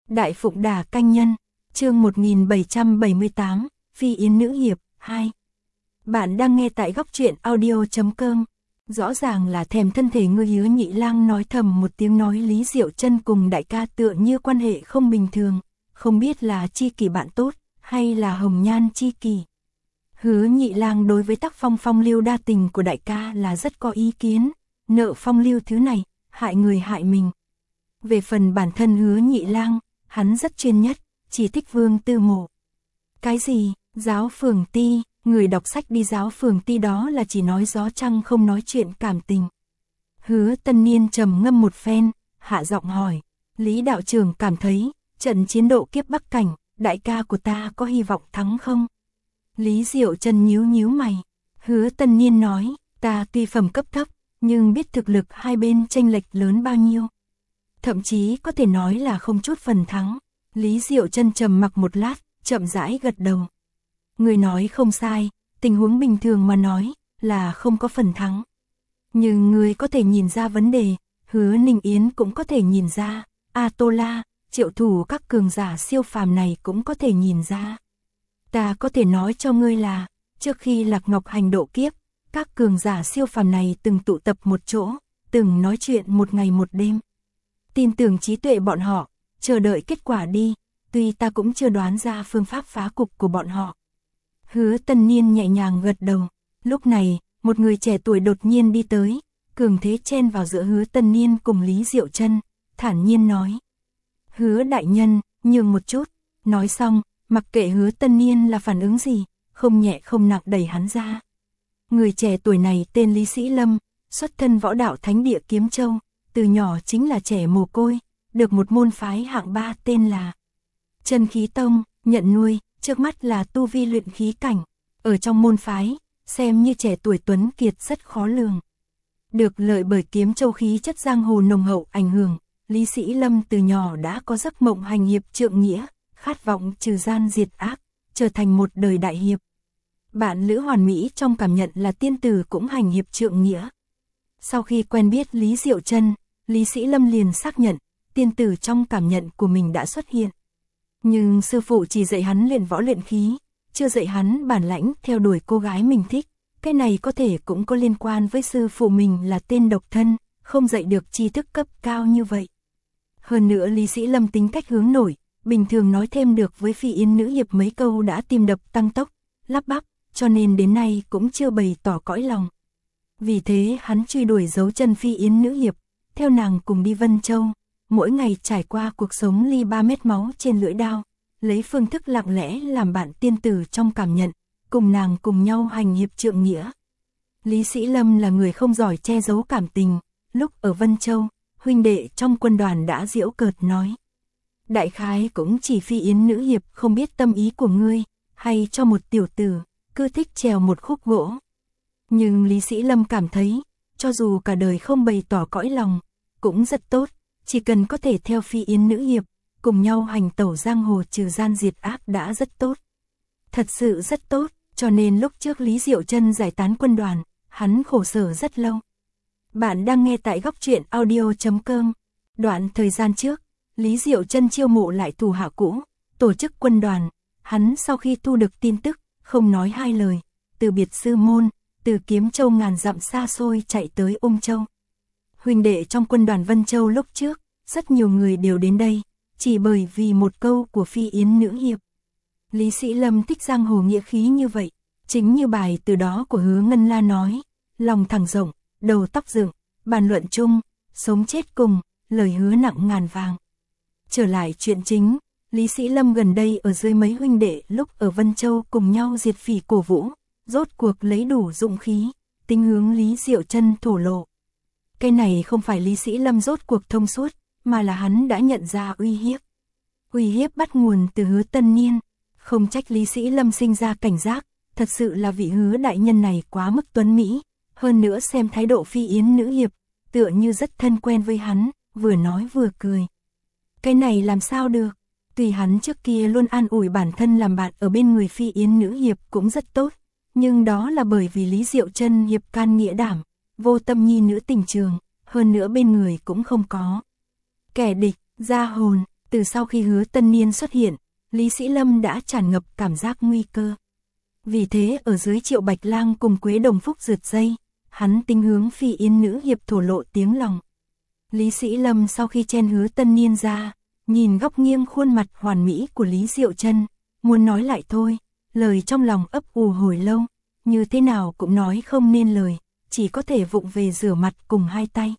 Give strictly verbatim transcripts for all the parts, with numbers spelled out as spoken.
Đại Phụng Đà Canh Nhân, chương một nghìn bảy trăm bảy mươi tám, Phi Yến Nữ Hiệp, hai. Bạn đang nghe tại góc truyện audio chấm com. Rõ ràng là thèm thân thể ngươi. Hứa Nhị Lang nói thầm một tiếng, nói Lý Diệu Chân cùng đại ca tựa như quan hệ không bình thường, không biết là chi kỷ bạn tốt, hay là hồng nhan chi kỷ. Hứa Nhị Lang đối với tác phong phong lưu đa tình của đại ca là rất có ý kiến, nợ phong lưu thứ này, hại người hại mình. Về phần bản thân Hứa Nhị Lang, hắn rất chuyên nhất, chỉ thích Vương Tư Mộ. Cái gì, giáo phường ti, người đọc sách đi giáo phường ti đó là chỉ nói gió trăng không nói chuyện cảm tình. Hứa Tân Niên trầm ngâm một phen, hạ giọng hỏi, Lý đạo trưởng cảm thấy, trận chiến độ kiếp Bắc Cảnh, đại ca của ta có hy vọng thắng không? Lý Diệu Chân nhíu nhíu mày, Hứa Tân Niên nói, ta tuy phẩm cấp thấp, nhưng biết thực lực hai bên chênh lệch lớn bao nhiêu. Thậm chí có thể nói là không chút phần thắng. Lý Diệu Chân trầm mặc một lát, chậm rãi gật đầu. Người nói không sai, tình huống bình thường mà nói, là không có phần thắng. Nhưng người có thể nhìn ra vấn đề, Hứa Ninh Yến cũng có thể nhìn ra, A Tô La, Triệu Thủ các cường giả siêu phàm này cũng có thể nhìn ra. Ta có thể nói cho ngươi là, trước khi Lạc Ngọc Hành độ kiếp, các cường giả siêu phàm này từng tụ tập một chỗ, từng nói chuyện một ngày một đêm. Tin tưởng trí tuệ bọn họ, chờ đợi kết quả đi, tuy ta cũng chưa đoán ra phương pháp phá cục của bọn họ. Hứa Tân Niên nhẹ nhàng gật đầu, lúc này, một người trẻ tuổi đột nhiên đi tới, cường thế chen vào giữa Hứa Tân Niên cùng Lý Diệu Chân, thản nhiên nói. Hứa đại nhân, nhường một chút, nói xong, mặc kệ Hứa Tân Niên là phản ứng gì, không nhẹ không nặng đẩy hắn ra. Người trẻ tuổi này tên Lý Sĩ Lâm, xuất thân võ đạo thánh địa Kiếm Châu, từ nhỏ chính là trẻ mồ côi, được một môn phái hạng ba tên là Chân Khí Tông, nhận nuôi, trước mắt là tu vi luyện khí cảnh, ở trong môn phái, xem như trẻ tuổi tuấn kiệt rất khó lường. Được lợi bởi Kiếm Châu khí chất giang hồ nồng hậu ảnh hưởng, Lý Sĩ Lâm từ nhỏ đã có giấc mộng hành hiệp trượng nghĩa, khát vọng trừ gian diệt ác, trở thành một đời đại hiệp. Bạn Lữ Hoàn Mỹ trong cảm nhận là tiên tử cũng hành hiệp trượng nghĩa. Sau khi quen biết Lý Diệu Chân, Lý Sĩ Lâm liền xác nhận, tiên tử trong cảm nhận của mình đã xuất hiện. Nhưng sư phụ chỉ dạy hắn luyện võ luyện khí, chưa dạy hắn bản lãnh theo đuổi cô gái mình thích. Cái này có thể cũng có liên quan với sư phụ mình là tên độc thân, không dạy được tri thức cấp cao như vậy. Hơn nữa Lý Sĩ Lâm tính cách hướng nổi, bình thường nói thêm được với Phi Yến Nữ Hiệp mấy câu đã tim đập tăng tốc, lắp bắp, cho nên đến nay cũng chưa bày tỏ cõi lòng. Vì thế hắn truy đuổi dấu chân Phi Yến Nữ Hiệp, theo nàng cùng đi Vân Châu, mỗi ngày trải qua cuộc sống ly ba mét máu trên lưỡi đao, lấy phương thức lặng lẽ làm bạn tiên tử trong cảm nhận, cùng nàng cùng nhau hành hiệp trượng nghĩa. Lý Sĩ Lâm là người không giỏi che giấu cảm tình, lúc ở Vân Châu, huynh đệ trong quân đoàn đã giễu cợt nói. Đại khái cũng chỉ Phi Yến Nữ Hiệp không biết tâm ý của ngươi, hay cho một tiểu tử, cứ thích trèo một khúc gỗ. Nhưng Lý Sĩ Lâm cảm thấy, cho dù cả đời không bày tỏ cõi lòng, cũng rất tốt, chỉ cần có thể theo Phi Yến Nữ Hiệp, cùng nhau hành tẩu giang hồ trừ gian diệt ác đã rất tốt. Thật sự rất tốt, cho nên lúc trước Lý Diệu Chân giải tán quân đoàn, hắn khổ sở rất lâu. Bạn đang nghe tại góc truyện audio chấm com. Đoạn thời gian trước, Lý Diệu Chân chiêu mộ lại thủ hạ cũ, tổ chức quân đoàn, hắn sau khi thu được tin tức, không nói hai lời, từ biệt sư môn, từ Kiếm Châu ngàn dặm xa xôi chạy tới Ung Châu. Huynh đệ trong quân đoàn Vân Châu lúc trước, rất nhiều người đều đến đây, chỉ bởi vì một câu của Phi Yến Nữ Hiệp. Lý Sĩ Lâm thích giang hồ nghĩa khí như vậy, chính như bài từ đó của Hứa Ngân La nói, lòng thẳng rộng, đầu tóc dựng, bàn luận chung, sống chết cùng, lời hứa nặng ngàn vàng. Trở lại chuyện chính, Lý Sĩ Lâm gần đây ở dưới mấy huynh đệ lúc ở Vân Châu cùng nhau diệt phỉ cổ vũ, rốt cuộc lấy đủ dũng khí, tính hướng Lý Diệu Chân thổ lộ. Cái này không phải Lý Sĩ Lâm rốt cuộc thông suốt, mà là hắn đã nhận ra uy hiếp. Uy hiếp bắt nguồn từ Hứa Tân Niên, không trách Lý Sĩ Lâm sinh ra cảnh giác, thật sự là vị Hứa đại nhân này quá mức tuấn mỹ, hơn nữa xem thái độ Phi Yến Nữ Hiệp, tựa như rất thân quen với hắn, vừa nói vừa cười. Cái này làm sao được, tuy hắn trước kia luôn an ủi bản thân làm bạn ở bên người Phi Yến Nữ Hiệp cũng rất tốt, nhưng đó là bởi vì Lý Diệu Chân hiệp can nghĩa đảm, vô tâm nhi nữ tình trường, hơn nữa bên người cũng không có kẻ địch, gia hồn, Từ sau khi Hứa Tân Niên xuất hiện, Lý Sĩ Lâm đã tràn ngập cảm giác nguy cơ. Vì thế ở dưới Triệu Bạch Lang cùng Quế Đồng Phúc rượt dây, hắn tính hướng Phi Yến nữ hiệp thổ lộ tiếng lòng. Lý Sĩ Lâm sau khi chen Hứa Tân Niên ra, nhìn góc nghiêng khuôn mặt hoàn mỹ của Lý Diệu Trân, muốn nói lại thôi, lời trong lòng ấp ủ hồi lâu, như thế nào cũng nói không nên lời, chỉ có thể vụng về rửa mặt cùng hai tay.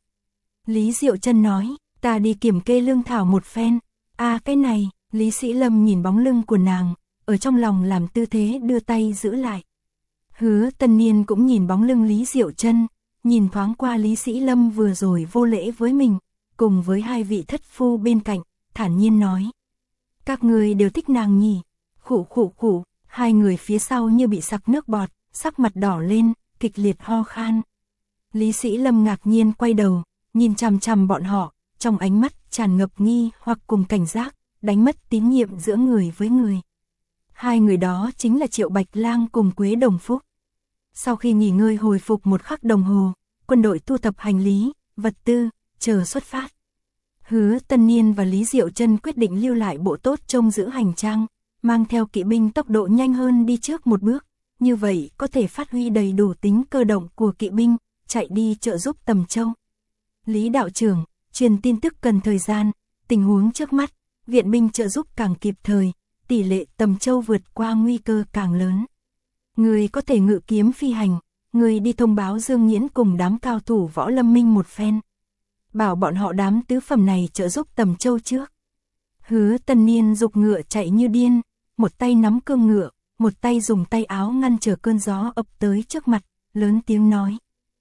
Lý Diệu Trân nói, ta đi kiểm kê lương thảo một phen. À cái này, Lý Sĩ Lâm nhìn bóng lưng của nàng, ở trong lòng làm tư thế đưa tay giữ lại. Hứa Tân Niên cũng nhìn bóng lưng Lý Diệu Trân, nhìn thoáng qua Lý Sĩ Lâm vừa rồi vô lễ với mình, cùng với hai vị thất phu bên cạnh, thản nhiên nói. Các người đều thích nàng nhỉ? Khụ khụ khụ, hai người phía sau như bị sặc nước bọt, sắc mặt đỏ lên, kịch liệt ho khan. Lý Sĩ Lâm ngạc nhiên quay đầu, nhìn chằm chằm bọn họ, trong ánh mắt tràn ngập nghi hoặc cùng cảnh giác, đánh mất tín nhiệm giữa người với người. Hai người đó chính là Triệu Bạch Lang cùng Quế Đồng Phúc. Sau khi nghỉ ngơi hồi phục một khắc đồng hồ, quân đội thu thập hành lý, vật tư, chờ xuất phát. Hứa Tân Niên và Lý Diệu Trân quyết định lưu lại bộ tốt trông giữ hành trang, mang theo kỵ binh tốc độ nhanh hơn đi trước một bước, như vậy có thể phát huy đầy đủ tính cơ động của kỵ binh, chạy đi trợ giúp Tầm Châu. Lý đạo trưởng, truyền tin tức cần thời gian, tình huống trước mắt, viện binh trợ giúp càng kịp thời, tỷ lệ Tầm Châu vượt qua nguy cơ càng lớn. Người có thể ngự kiếm phi hành, người đi thông báo Dương Nghiễn cùng đám cao thủ Võ Lâm Minh một phen. Bảo bọn họ đám tứ phẩm này trợ giúp Tầm Châu trước. Hứa Tân Niên dục ngựa chạy như điên, một tay nắm cương ngựa, một tay dùng tay áo ngăn trở cơn gió ập tới trước mặt, lớn tiếng nói.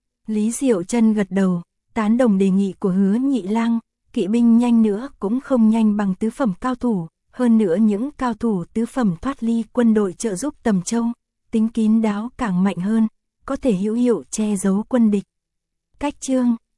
Lý Diệu Trân gật đầu, tán đồng đề nghị của Hứa Nhị Lang, kỵ binh nhanh nữa cũng không nhanh bằng tứ phẩm cao thủ, hơn nữa những cao thủ tứ phẩm thoát ly quân đội trợ giúp Tầm Châu, tính kín đáo càng mạnh hơn, có thể hữu hiệu che giấu quân địch. Cách chương